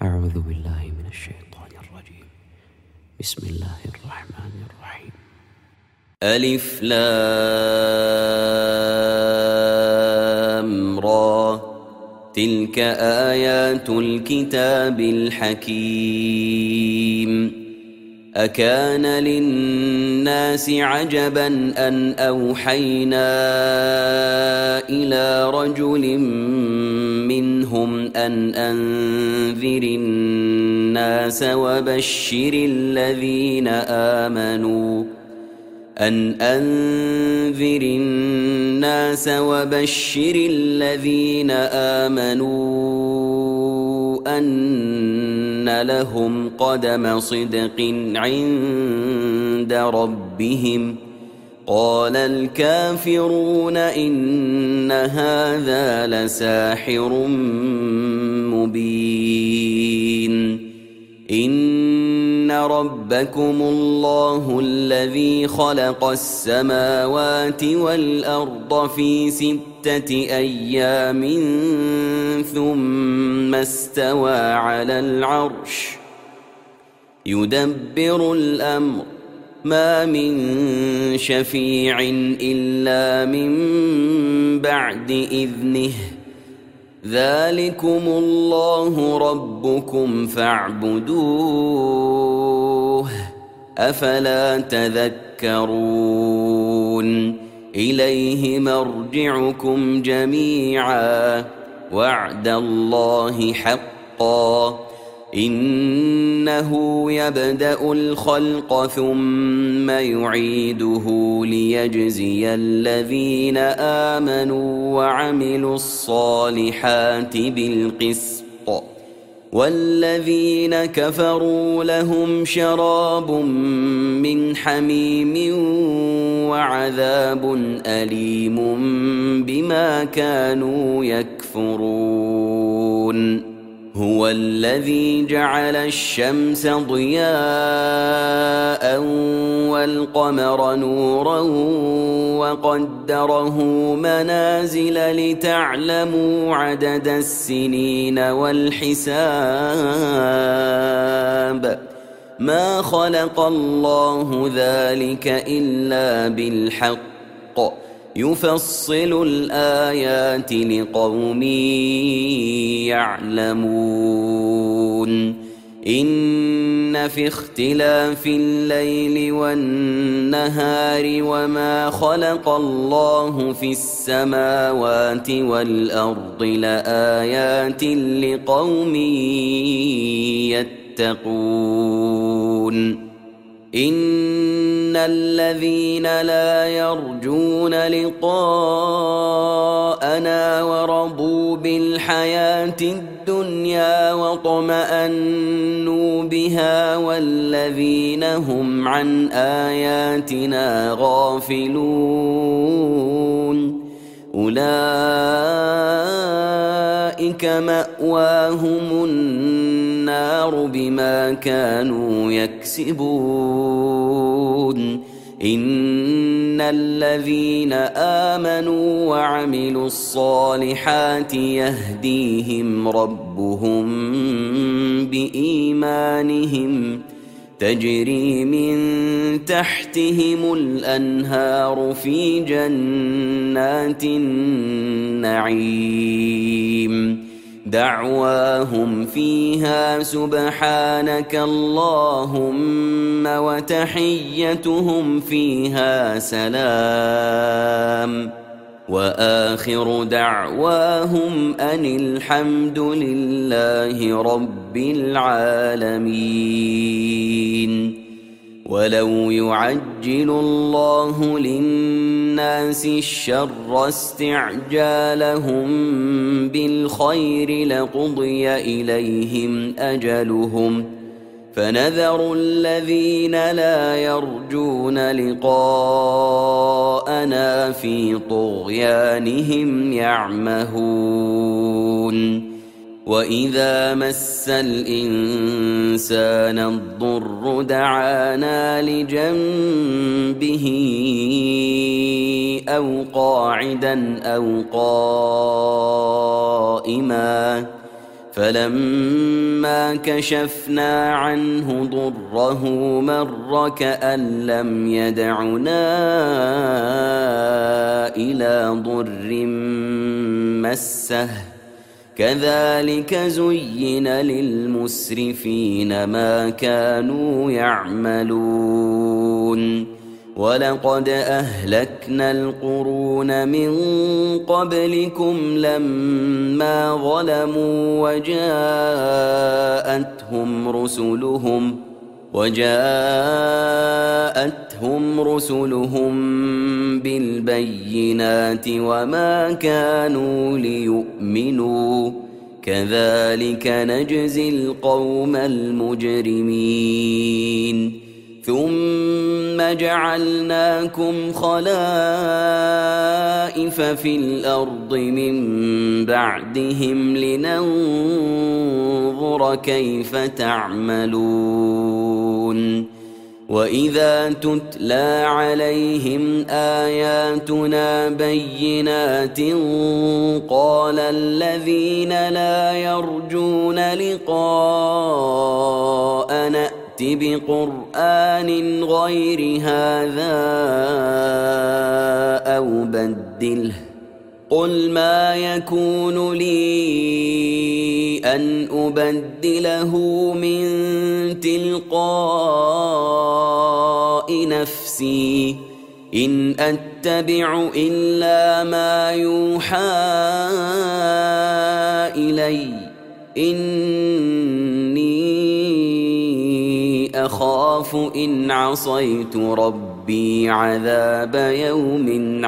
أعوذ بالله من الشيطان الرجيم. بسم الله الرحمن الرحيم. ألف لام را تلك آيات الكتاب الحكيم. أكان للناس عجبا أن أوحينا إلى رجل منهم أن أنذر الناس وبشر الذين آمنوا أن لهم قدم صدق عند ربهم. قال الكافرون إن هذا لساحر مبين. إن ربكم الله الذي خلق السماوات والأرض في 6 أيام ثم استوى على العرش يدبر الأمر ما من شفيع إلا من بعد إذنه. ذلكم الله ربكم فاعبدوه أفلا تذكرون. إليه مرجعكم جميعا وعد الله حقا. إنه يبدأ الخلق ثم يعيده ليجزي الذين آمنوا وعملوا الصالحات بالقسط، والذين كفروا لهم شراب من حميم وعذاب أليم بما كانوا يكفرون. هو الذي جعل الشمس ضياء والقمر نورا وقدره منازل لتعلموا عدد السنين والحساب. ما خلق الله ذلك إلا بالحق يفصل الآيات لقوم يعلمون. إن في اختلاف الليل والنهار وما خلق الله في السماوات والأرض لآيات لقوم يتقون. إن الذين لا يرجون لقاءنا ورضوا بالحياة الدنيا واطمأنوا بها والذين هم عن آياتنا غافلون أولئك مأواهم النار بما كانوا يكسبون. إن الذين آمنوا وعملوا الصالحات يهديهم ربهم بإيمانهم تجري من تحتهم الأنهار في جنات النعيم. دعواهم فيها سبحانك اللهم وتحيتهم فيها سلام. وآخر دعواهم أن الحمد لله رب العالمين. ولو يعجل الله للناس الشر استعجالهم بالخير لقضي إليهم أجلهم فنذر الذين لا يرجون لقاءنا في طغيانهم يعمهون. وإذا مس الإنسان الضر دعانا لجنبه أو قاعدا أو قائما فلما كشفنا عنه ضره مر كأن لم يدعنا إلى ضر مسه كذلك زين للمسرفين ما كانوا يعملون ولقد أهلكنا القرون من قبلكم لما ظلموا وجاءتهم رسلهم بالبينات وما كانوا ليؤمنوا كذلك نجزي القوم المجرمين ثم جعلناكم خلائف في الأرض من بعدهم لننظر كيف تعملون وإذا تتلى عليهم آياتنا بينات قال الذين لا يرجون لقاءنا بقرآن غير هذا أو بدله قل ما يكون لي أن أبدله من تلقاء نفسي إن أتبع إلا ما يوحى إلي إني أخاف إن عصيت ربي عذاب يوم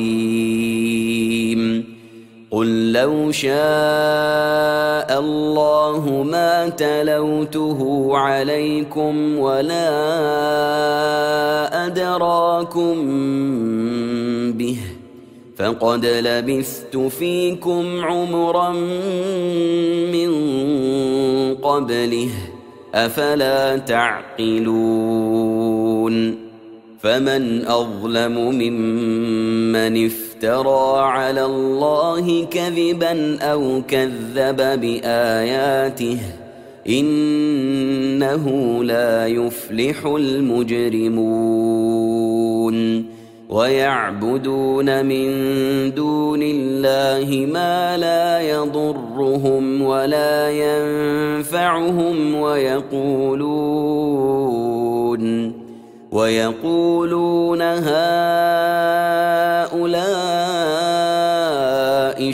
عظيم قل لو شاء الله ما تلوته عليكم ولا أدراكم به فقد لبثت فيكم عمرا من قبله أفلا تعقلون فمن أظلم ممن افترى على الله كذبا أو كذب بآياته إنه لا يفلح المجرمون ويعبدون من دون الله ما لا يضرهم ولا ينفعهم ويقولون هؤلاء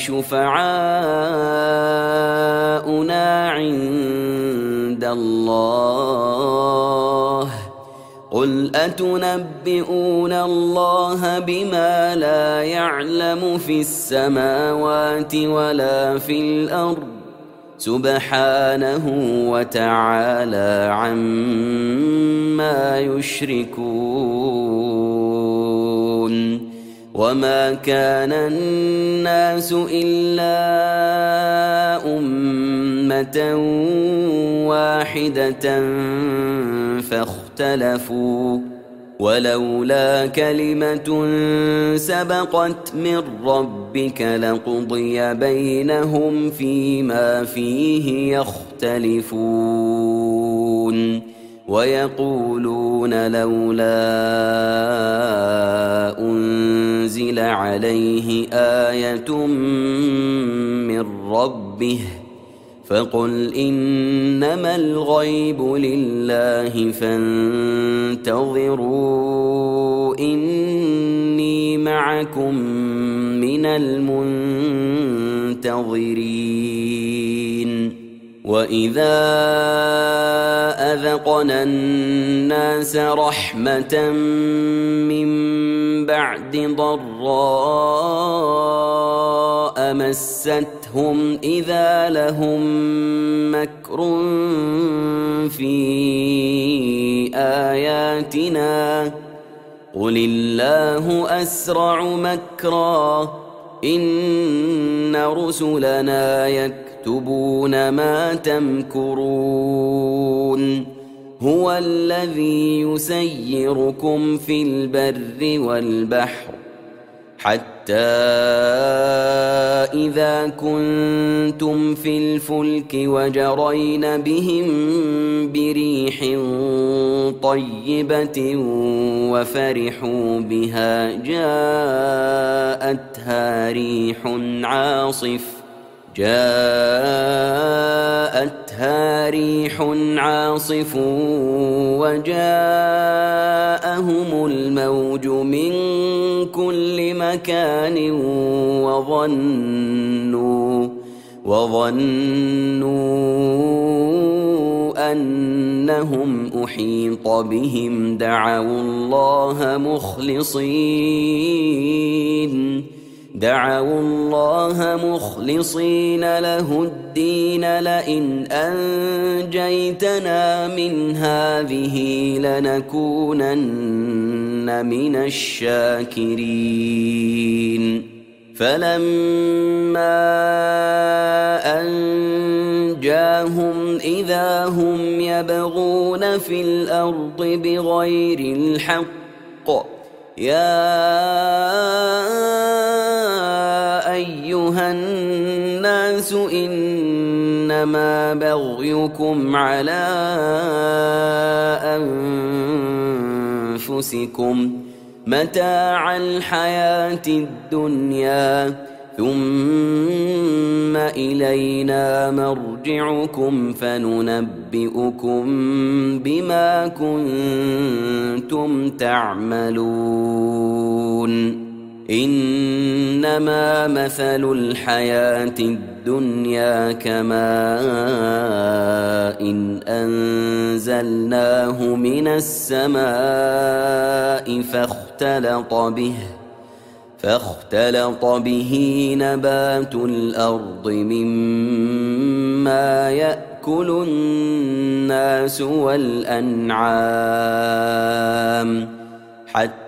شفعاؤنا عند الله قل أتنبئون الله بما لا يعلم في السماوات ولا في الأرض سبحانه وتعالى عما يشركون وما كان الناس إلا أمة واحدة فاختلفوا ولولا كلمة سبقت من ربك لقضي بينهم فيما فيه يختلفون ويقولون لولا أنزل عليه آية من ربه فقل إنما الغيب لله فانتظروا إني معكم من المنتظرين وإذا أذقنا الناس رحمة من بعد ضراء مستهم إذا لهم مكر في آياتنا قل الله أسرع مكرا إن رسلنا يكتبون ما تمكرون هو الذي يسيركم في البر والبحر حتى إذا كنتم في الفلك وجرين بهم بريح طيبة وفرحوا بها جاءتها ريح عاصف وجاءهم الموج من كل مكان وظنوا أنهم أحيط بهم دعوا الله مخلصين له الدين لئن أنجيتنا من هذه لنكونن من الشاكرين فلما أنجاهم إذا هم يبغون في الأرض بغير الحق يا أيها الناس إنما بغيكم على أنفسكم متاع الحياة الدنيا ثم إلينا مرجعكم فننبئكم بما كنتم تعملون إنما مثل الحياة الدنيا كماء إن أنزلناه من السماء فاختلط به نبات الأرض مما يأكل الناس والأنعام حتى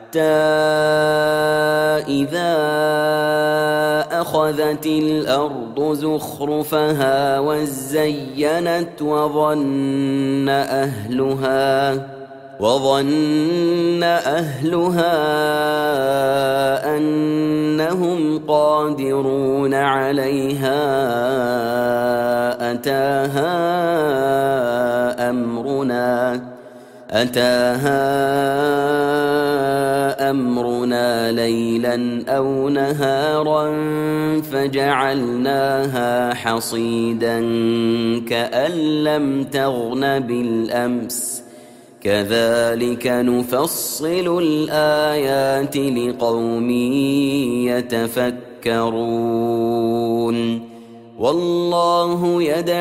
إذا أخذت الأرض زخرفها وزينت وظن أهلها أنهم قادرون عليها أتاها أمرنا ليلا أو نهارا فجعلناها حصيدا كأن لم تغن بالأمس كذلك نفصل الآيات لقوم يتفكرون والله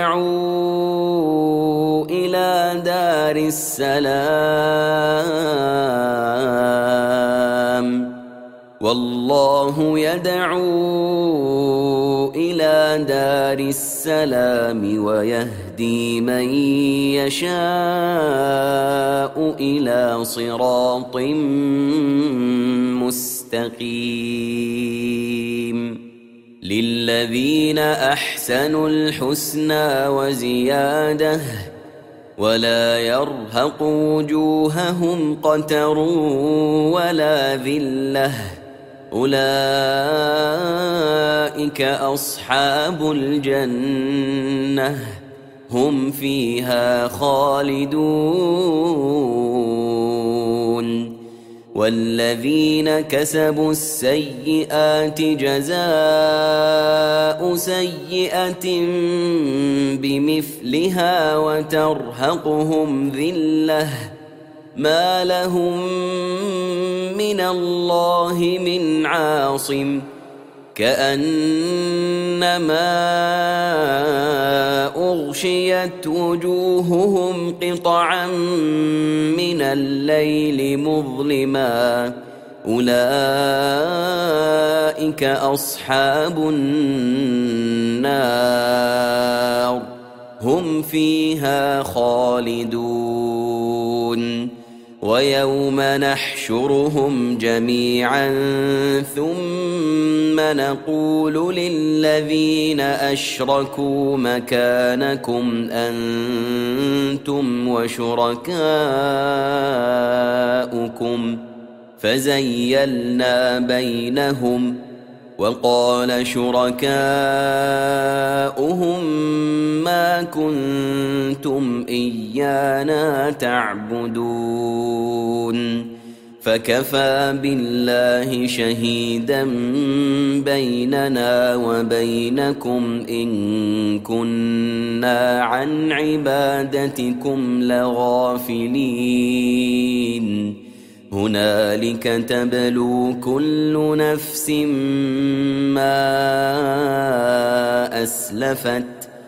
يدعو إلى دار السلام ويهدي من يشاء إلى صراط مستقيم للذين أحسنوا الحسنى وزيادة ولا يرهق وجوههم قتر ولا ذلة أولئك أصحاب الجنة هم فيها خالدون والذين كسبوا السيئات جزاء سيئة بمثلها وترهقهم ذلة ما لهم من الله من عاصم كأنما أغشيت وجوههم قطعا من الليل مظلما أولئك أصحاب النار هم فيها خالدون ويوم نحشرهم جميعا ثم نقول للذين أشركوا مكانكم أنتم وشركاؤكم فزيلنا بينهم وقال شركاؤهم ما كنتم إيانا تعبدون فكفى بالله شهيدا بيننا وبينكم إن كنا عن عبادتكم لغافلين هنالك تبلو كل نفس ما أسلفت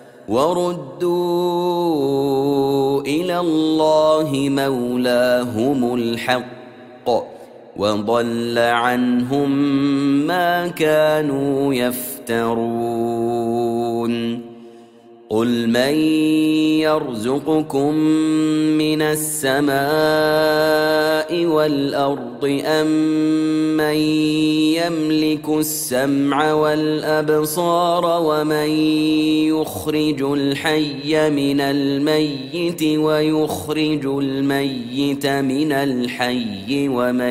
وردوا إلى الله مولاهم الحق وضل عنهم ما كانوا يفترون قل من يرزقكم من السماء والأرض أم من يملك السمع والأبصار ومن يخرج الحي من الميت ويخرج الميت من الحي ومن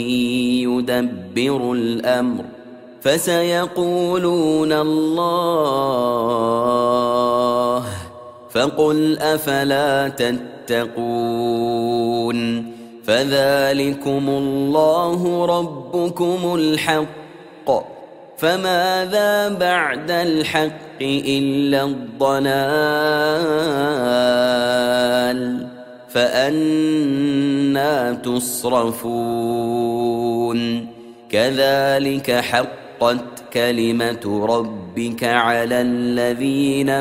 يدبر الأمر فسيقولون الله فقل أفلا تتقون فذلكم الله ربكم الحق فماذا بعد الحق إلا الضلال فأنى تصرفون كذلك حقت كلمة ربك على الذين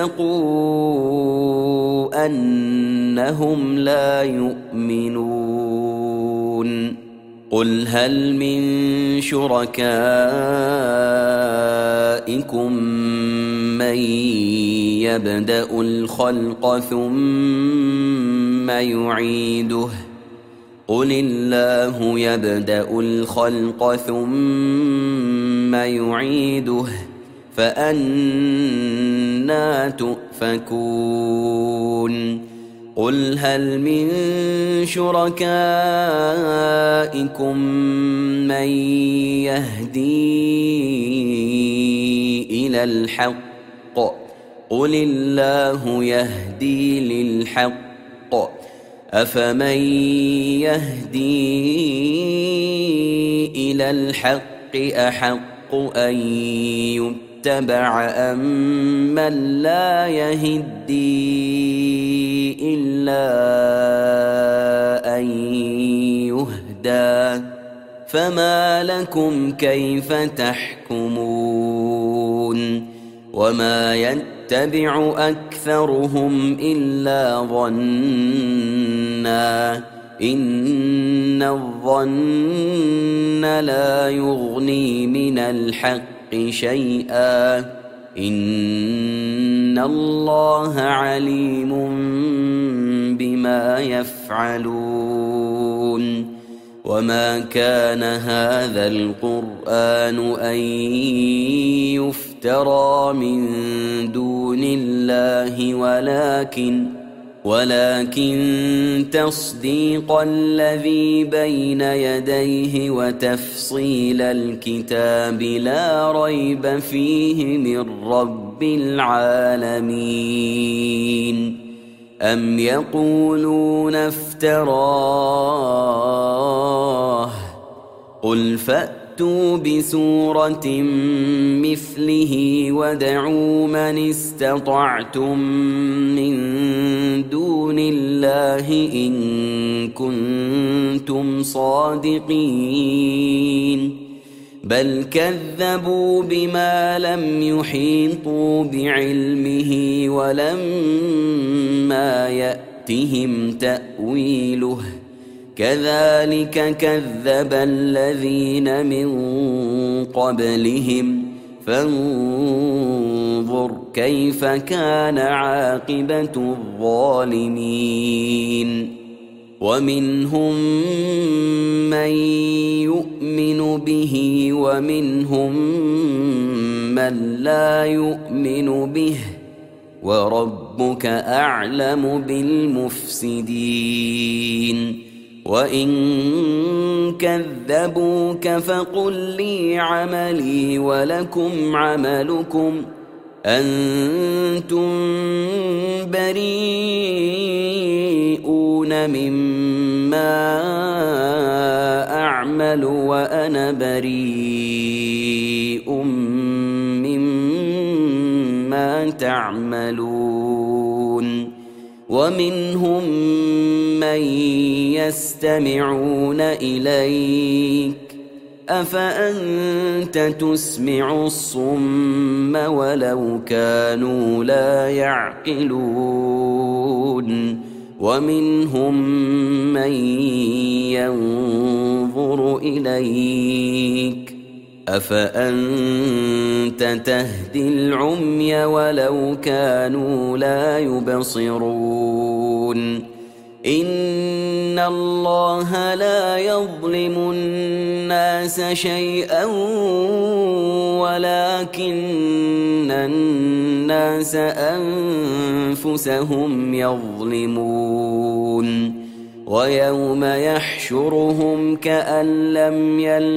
فسقوا أنهم لا يؤمنون قل هل من شركائكم من يبدأ الخلق ثم يعيده قل الله يبدأ الخلق ثم يعيده فأنى تؤفكون قل هل من شركائكم من يهدي إلى الحق قل الله يهدي للحق أفمن يهدي إلى الحق أحق أن يتبع أم من لا يهدي إلا أن يهدى فما لكم كيف تحكمون وما يتبع أكثرهم إلا ظنا إن الظن لا يغني من الحق شيئا إن الله عليم بما يفعلون وما كان هذا القرآن أن يفترى من دون الله ولكن تصديق الذي بين يديه وتفصيل الكتاب لا ريب فيه من رب العالمين أم يقولون افتراه قل فأتوا بسورة مثله وادعوا من استطعتم من دون الله إن كنتم صادقين بل كذبوا بما لم يحيطوا بعلمه ولما يأتهم تأويله كذلك كذب الذين من قبلهم فانظر كيف كان عاقبة الظالمين ومنهم من يؤمن به ومنهم من لا يؤمن به وربك أعلم بالمفسدين وإن كذبوك فقل لي عملي ولكم عملكم أنتم بريئون مما أعمل وأنا بريء مما تعملون ومنهم من يستمعون إليك أفأنت تسمع الصم ولو كانوا لا يعقلون ومنهم من ينظر إليك أفأنت تهدي العمي ولو كانوا لا يبصرون إن الله لا يظلم الناس شيئا ولكن الناس أنفسهم يظلمون ويوم يحشرهم كأن لم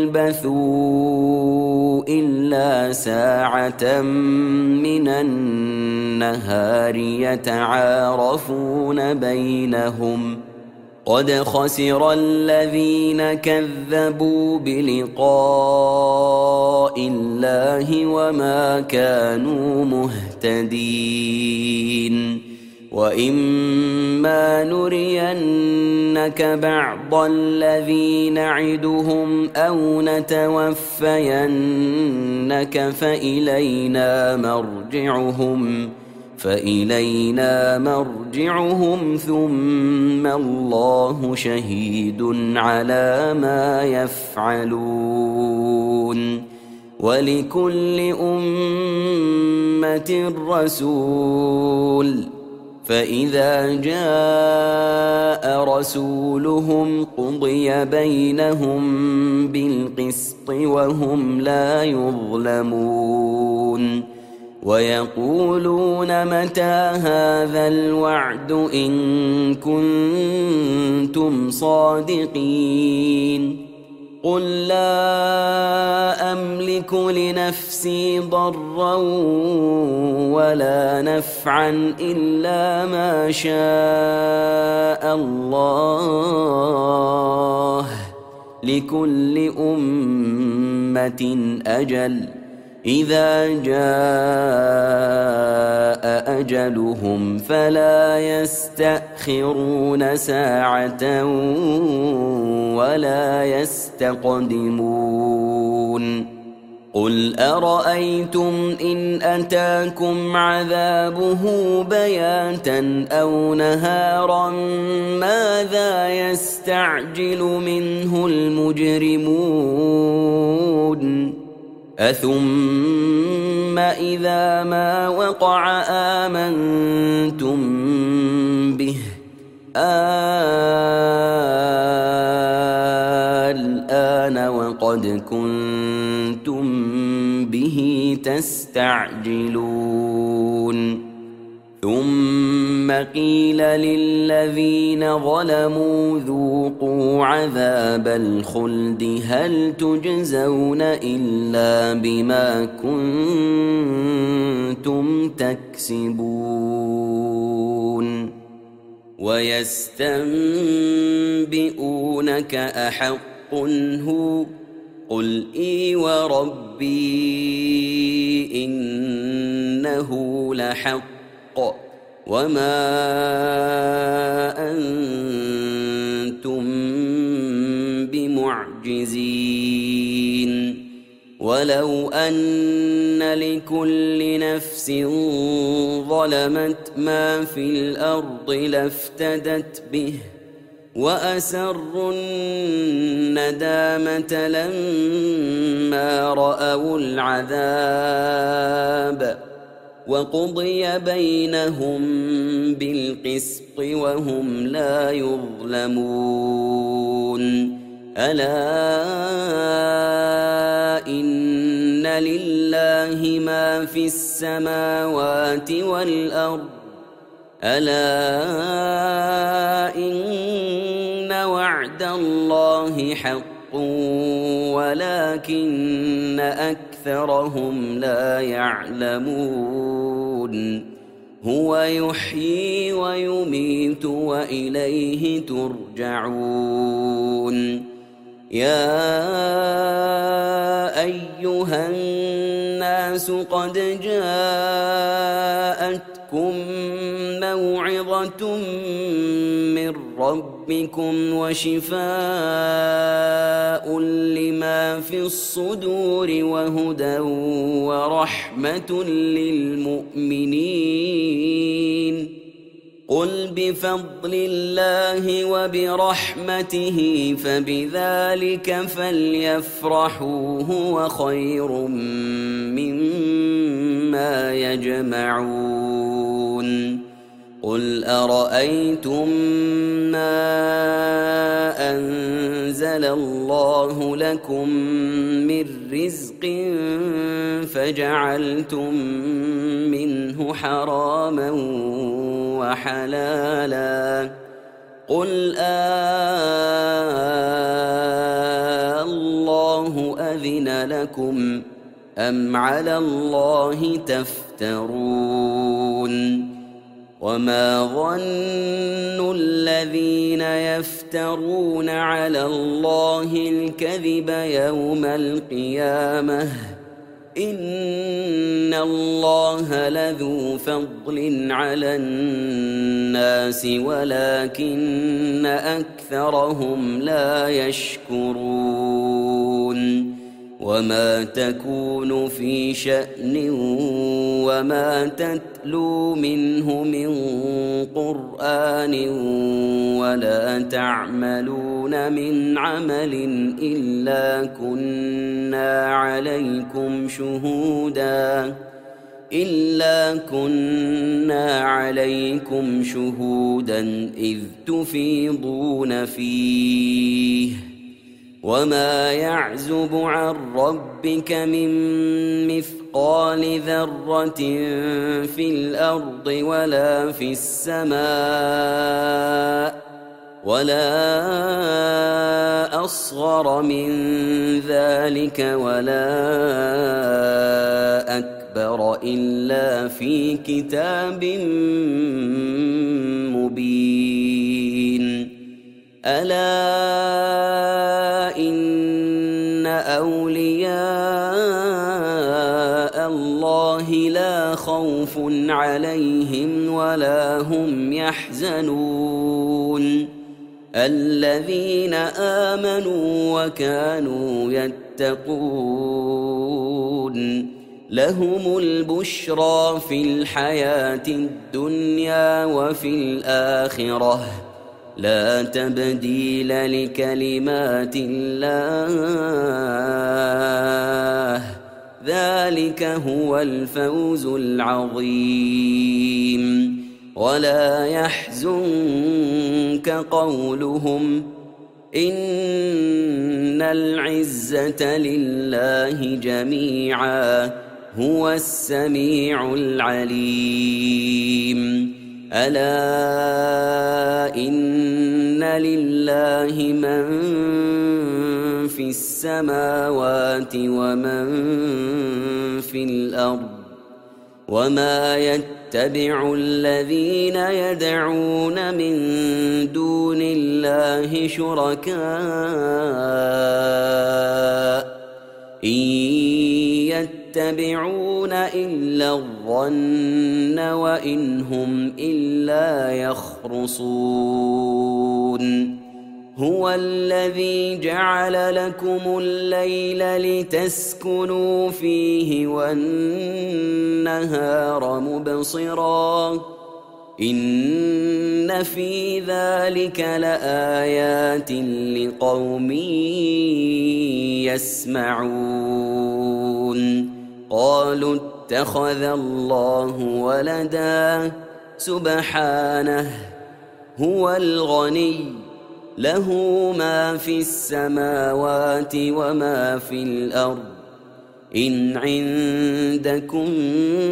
يلبثوا إلا ساعة من النهار يتعارفون بينهم قد خسر الذين كذبوا بلقاء الله وما كانوا مهتدين وإما نرينك بعض الذي نعدهم أو نتوفينك فإلينا مرجعهم ثم الله شهيد على ما يفعلون ولكل أمة رسول فإذا جاء رسولهم قضي بينهم بالقسط وهم لا يظلمون ويقولون متى هذا الوعد إن كنتم صادقين قل لا أملك لنفسي ضرا ولا نفعا إلا ما شاء الله لكل أمة أجل إذا جاء أجلهم فلا يستأخرون ساعة ولا يستقدمون قل أرأيتم إن أتاكم عذابه بياتا أو نهارا ماذا يستعجل منه المجرمون أثم إذا ما وقع آمنتم به الآن وقد كنتم به تستعجلون ثم قيل للذين ظلموا ذوقوا عذاب الخلد هل تجزون إلا بما كنتم تكسبون ويستنبئونك أحق هو قل إي وربي إنه لحق وما أنتم بمعجزين ولو أن لكل نفس ظلمت ما في الأرض لافتدت به وأسروا الندامة لما رأوا العذاب وقضي بينهم بالقسط وهم لا يظلمون ألا إن لله ما في السماوات والأرض ألا إن وعد الله حق ولكن أكثرهم لا يعلمون هو يحيي ويميت وإليه ترجعون يا أيها الناس قد جاءتكم موعظة من ربكم وشفاء لما في الصدور وهدى ورحمة للمؤمنين قل بفضل الله وبرحمته فبذلك فليفرحوا هو خير مما يجمعون قل أرأيتم ما أنزل الله لكم من رزق فجعلتم منه حراما وحلالا قل الله أذن لكم أم على الله تفترون وما ظن الذين يفترون على الله الكذب يوم القيامة إن الله لذو فضل على الناس ولكن أكثرهم لا يشكرون وما تكون في شأن وما تتلو منه من قرآن ولا تعملون من عمل إلا كنا عليكم شهودا إذ تفيضون فيه وما يعزب عن ربك من مثقال ذرة في الأرض ولا في السماء ولا أصغر من ذلك ولا أكبر إلا في كتاب مبين ألا إن أولياء الله لا خوف عليهم ولا هم يحزنون الذين آمنوا وكانوا يتقون لهم البشرى في الحياة الدنيا وفي الآخرة لا تبديل لكلمات الله ذلك هو الفوز العظيم ولا يحزنك قولهم إن العزة لله جميعا هو السميع العليم ألا إن لله من في السماوات ومن في الأرض وما يتبع الذين يدعون من دون الله شركاء إن يتبعون إلا الظن وإن هم إلا يخرصون هو الذي جعل لكم الليل لتسكنوا فيه والنهار مبصرا إن في ذلك لآيات لقوم يسمعون قالوا اتخذ الله ولدا سبحانه هو الغني له ما في السماوات وما في الأرض إن عندكم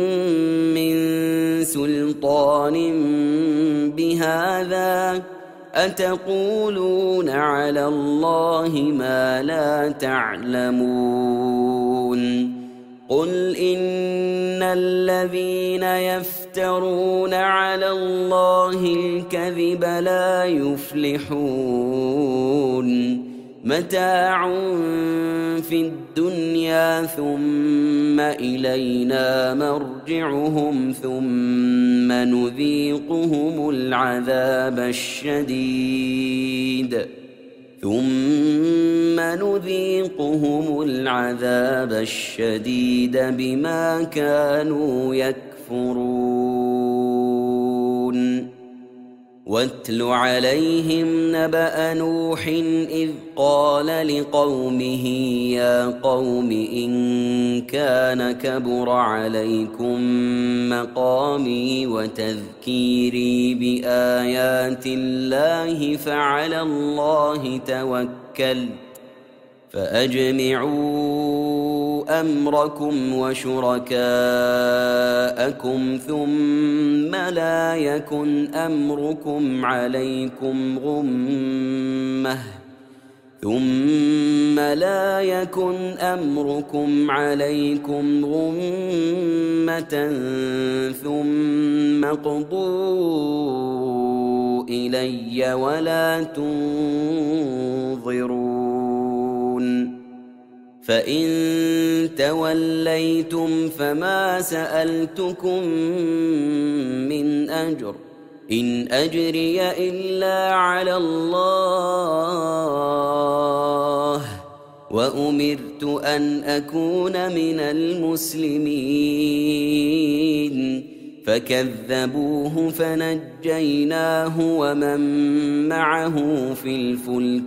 من سلطان بهذا أتقولون على الله ما لا تعلمون قل إن الذين يفترون على الله الكذب لا يفلحون متاع في الدنيا ثم إلينا مرجعهم ثم نذيقهم العذاب الشديد بما كانوا يكفرون واتل عليهم نبأ نوح إذ قال لقومه يا قوم إن كان كبر عليكم مقامي وتذكيري بآيات الله فعلى الله توكلت فأجمعوا أمركم وشركاءكم ثم لا يكن أمركم عليكم غمة ثم اقضوا إلي ولا تنظرون فإن توليتم فما سألتكم من أجر إن أجري إلا على الله وأمرت أن أكون من المسلمين فكذبوه فنجيناه ومن معه في الفلك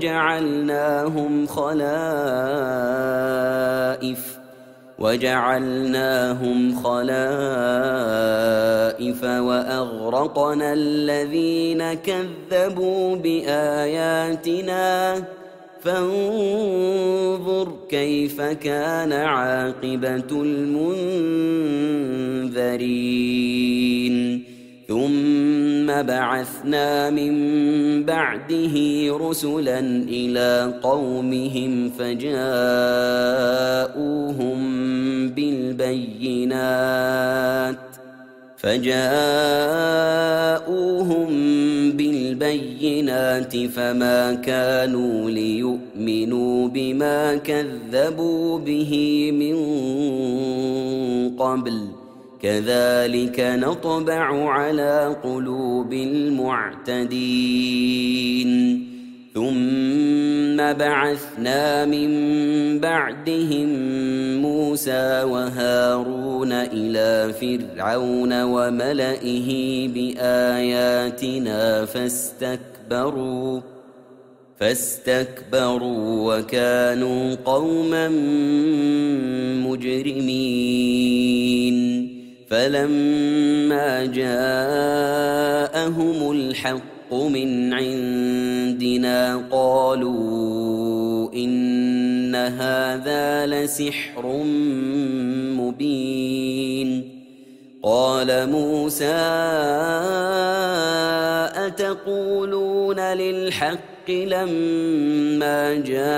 وجعلناهم خلائف وأغرقنا الذين كذبوا بآياتنا فانظر كيف كان عاقبة المنذرين ثم بعثنا من بعده رسلا إلى قومهم فجاءوهم بالبينات فما كانوا ليؤمنوا بما كذبوا به من قبل كذلك نطبع على قلوب المعتدين ثم بعثنا من بعدهم موسى وهارون إلى فرعون وملئه بآياتنا فاستكبروا وكانوا قوما مجرمين فلما جاءهم الحق من عندنا قالوا إن هذا لسحر مبين قال موسى أتقولون للحق لما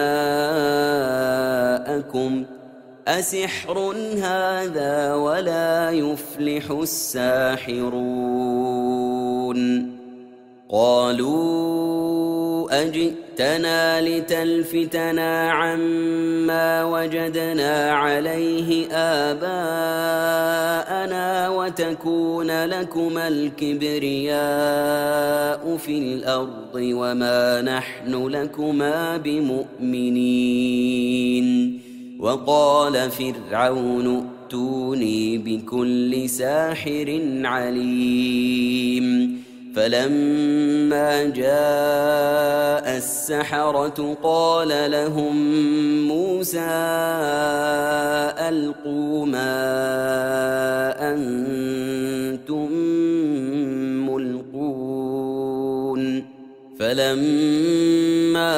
جاءكم أسحر هذا ولا يفلح الساحرون قالوا أجئتنا لتلفتنا عما وجدنا عليه آباءنا وتكون لكما الكبرياء في الأرض وما نحن لكما بمؤمنين وقال فرعون ائتوني بكل ساحر عليم فلما جاء السحرة قال لهم موسى ألقوا ما أنتم ملقون فلما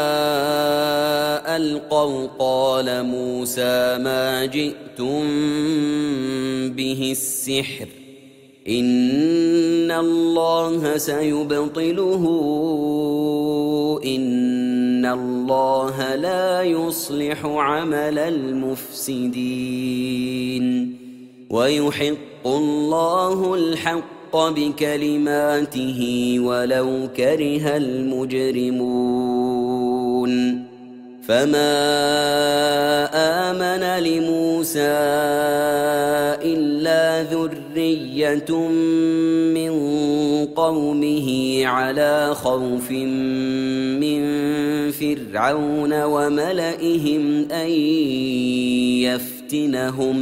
ألقوا قال موسى ما جئتم به السحر إن إن الله سيبطله إن الله لا يصلح عمل المفسدين ويحق الله الحق بكلماته ولو كره المجرمون فما آمن لموسى إلا ذرية من قومه على خوف من فرعون وملئهم أن يفتنهم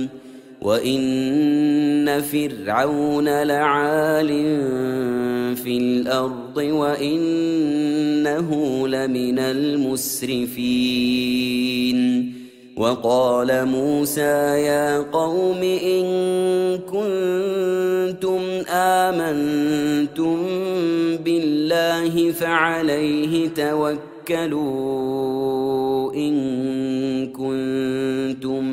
وإن فرعون لعال في الأرض وإنه لمن المسرفين وقال موسى يا قوم إن كنتم آمنتم بالله فعليه توكلوا إن كنتم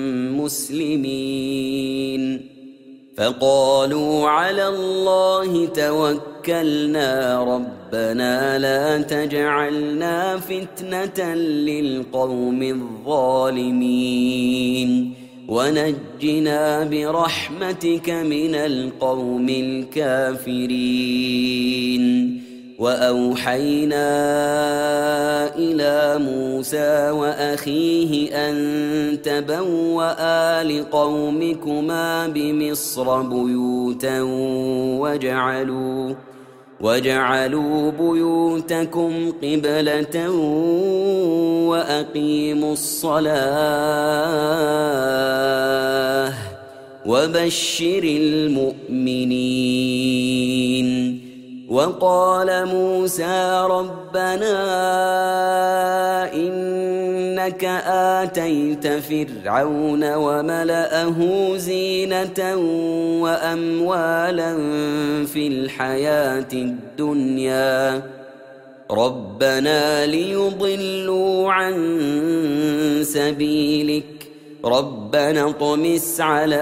مسلمين فقالوا على الله توكلنا ربنا لا تجعلنا فتنة للقوم الظالمين ونجنا برحمتك من القوم الكافرين وأوحينا إلى موسى وأخيه أن تبوأ لقومكما بمصر بيوتا وجعلوا بيوتكم قبلة وأقيموا الصلاة وبشر المؤمنين وقال موسى ربنا إنك آتيت فرعون وملأه زينة وأموالا في الحياة الدنيا ربنا ليضلوا عن سبيلك ربنا اطمس على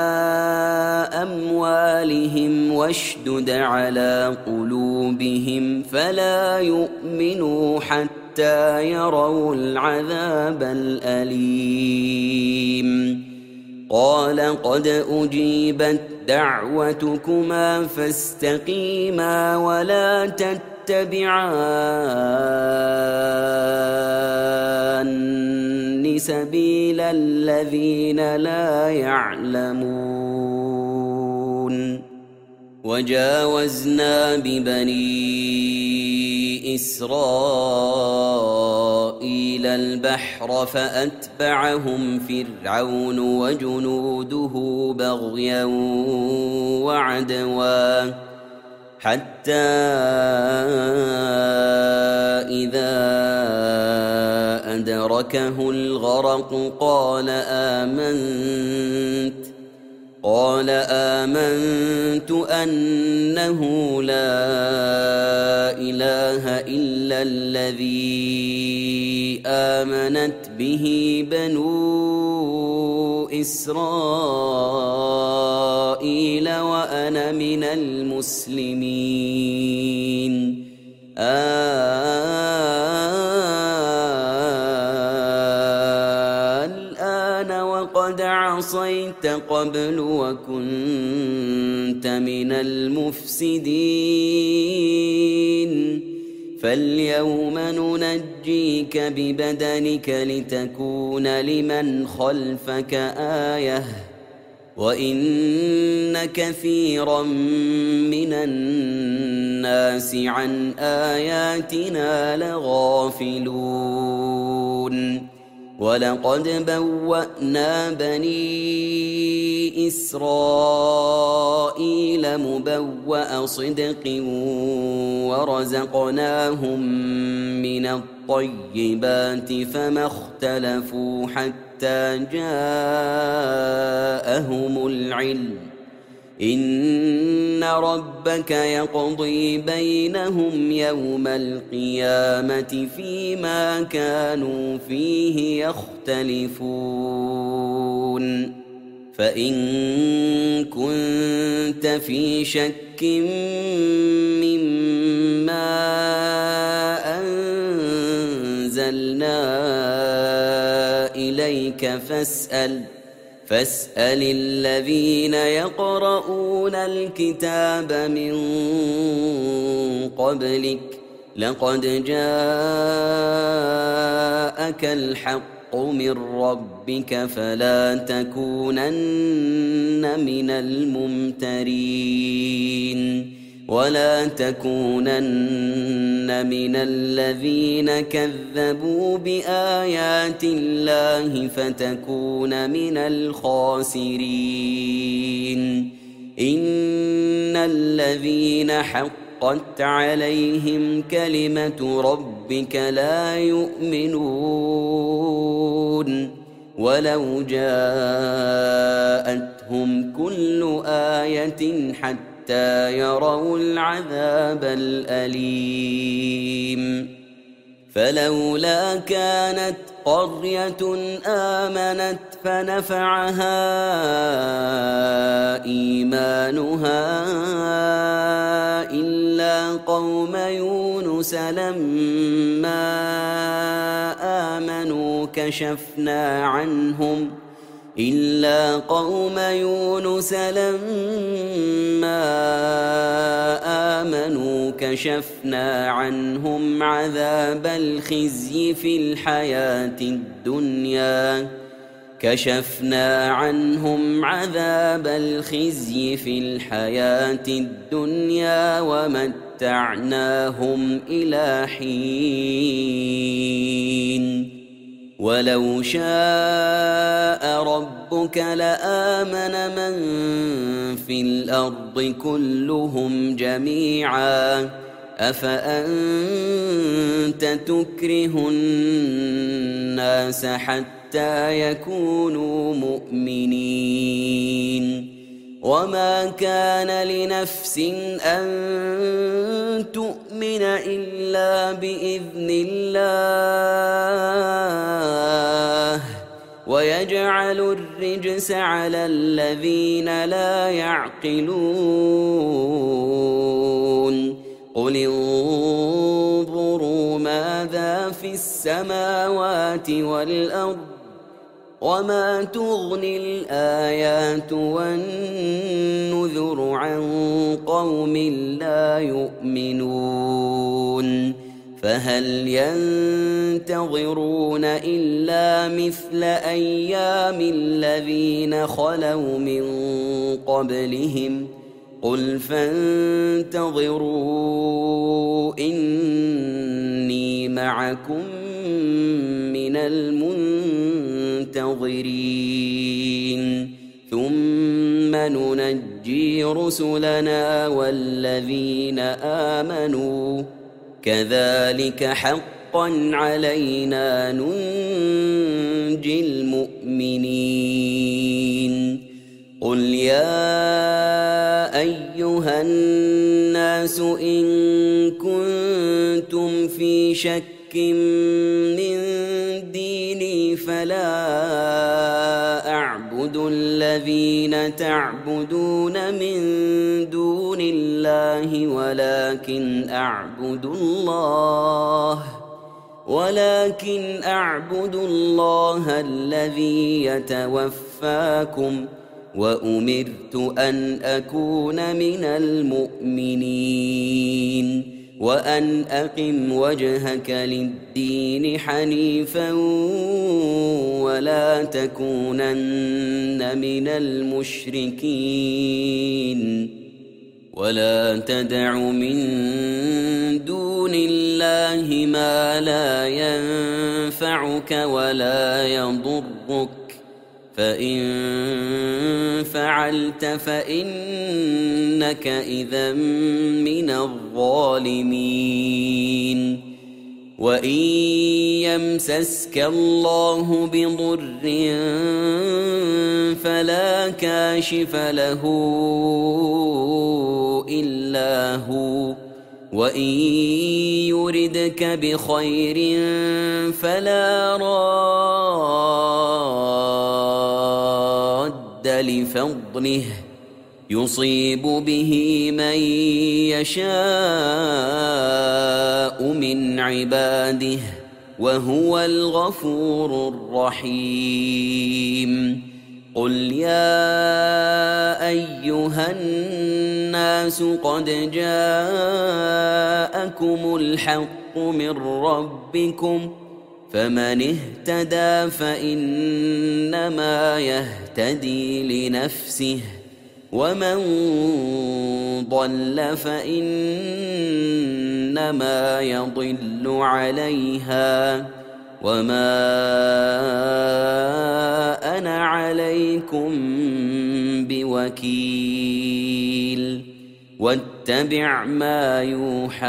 أموالهم واشدد على قلوبهم فلا يؤمنوا حتى يروا العذاب الأليم قال قد أجيبت دعوتكما فاستقيما ولا تتبعان سبيل الذين لا يعلمون وجاوزنا ببني إسرائيل البحر فأتبعهم فرعون وجنوده بغيا وعدوا حتى إذا أدركه الغرق قال آمنت أنه لا إله إلا الذي آمنت به بنو إسرائيل وأنا من المسلمين الآن وقد عصيت قبل وكنت من المفسدين فاليوم ننجيك ببدنك لتكون لمن خلفك آية وإن كثيرا من الناس عن آياتنا لغافلون ولقد بوأنا بني إسرائيل مبوأ صدق ورزقناهم من الطيبات فما اختلفوا حتى جاءهم العلم إن ربك يقضي بينهم يوم القيامة فيما كانوا فيه يختلفون فإن كنت في شك مما أنزلنا إليك فاسأل الذين يقرؤون الكتاب من قبلك لقد جاءك الحق من ربك فلا تكونن من الممترين ولا تكونن من الذين كذبوا بآيات الله فتكون من الخاسرين إن الذين حقت عليهم كلمة ربك لا يؤمنون ولو جاءتهم كل آية حتى يروا العذاب الأليم فلولا كانت قرية آمنت فنفعها إيمانها إلا قوم يونس لما آمنوا كشفنا عنهم عذاب الخزي في الحياة الدنيا ومتعناهم إلى حين ولو شاء ربك لآمن من في الأرض كلهم جميعا أفأنت تكره الناس حتى يكونوا مؤمنين وما كان لنفس أن تؤمن إلا بإذن الله ويجعل الرجس على الذين لا يعقلون قل انظروا ماذا في السماوات والأرض وما تغني الآيات والنذر عن قوم لا يؤمنون فهل ينتظرون إلا مثل أيام الذين خلوا من قبلهم قل فانتظروا إني معكم من المنتظرين ثم ننجي رسلنا والذين آمنوا كذلك حقا علينا ننجي المؤمنين قل يا أيها الناس إن كنتم في شك من ديني فلا أعبد الذين تعبدون من دون الله ولكن أعبد الله الذي يتوفاكم وأمرت أن أكون من المؤمنين وأن أقم وجهك للدين حنيفا ولا تكونن من المشركين ولا تدع من دون الله ما لا ينفعك ولا يضرك فإن فعلت فإنك إذا من الظالمين وإن يمسسك الله بضر فلا كاشف له إلا هو وإن يردك بخير فلا راد لفضله يصيب به من يشاء من عباده وهو الغفور الرحيم. قل يا أيها الناس قد جاءكم الحق من ربكم فمن اهتدى فإنما يهتدي لنفسه ومن ضل فإنما يضل عليها وما أنا عليكم بوكيل. واتبع ما يوحى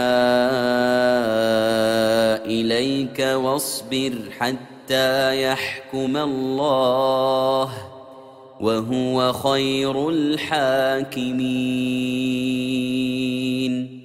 إليك واصبر حتى يحكم الله وهو خير الحاكمين.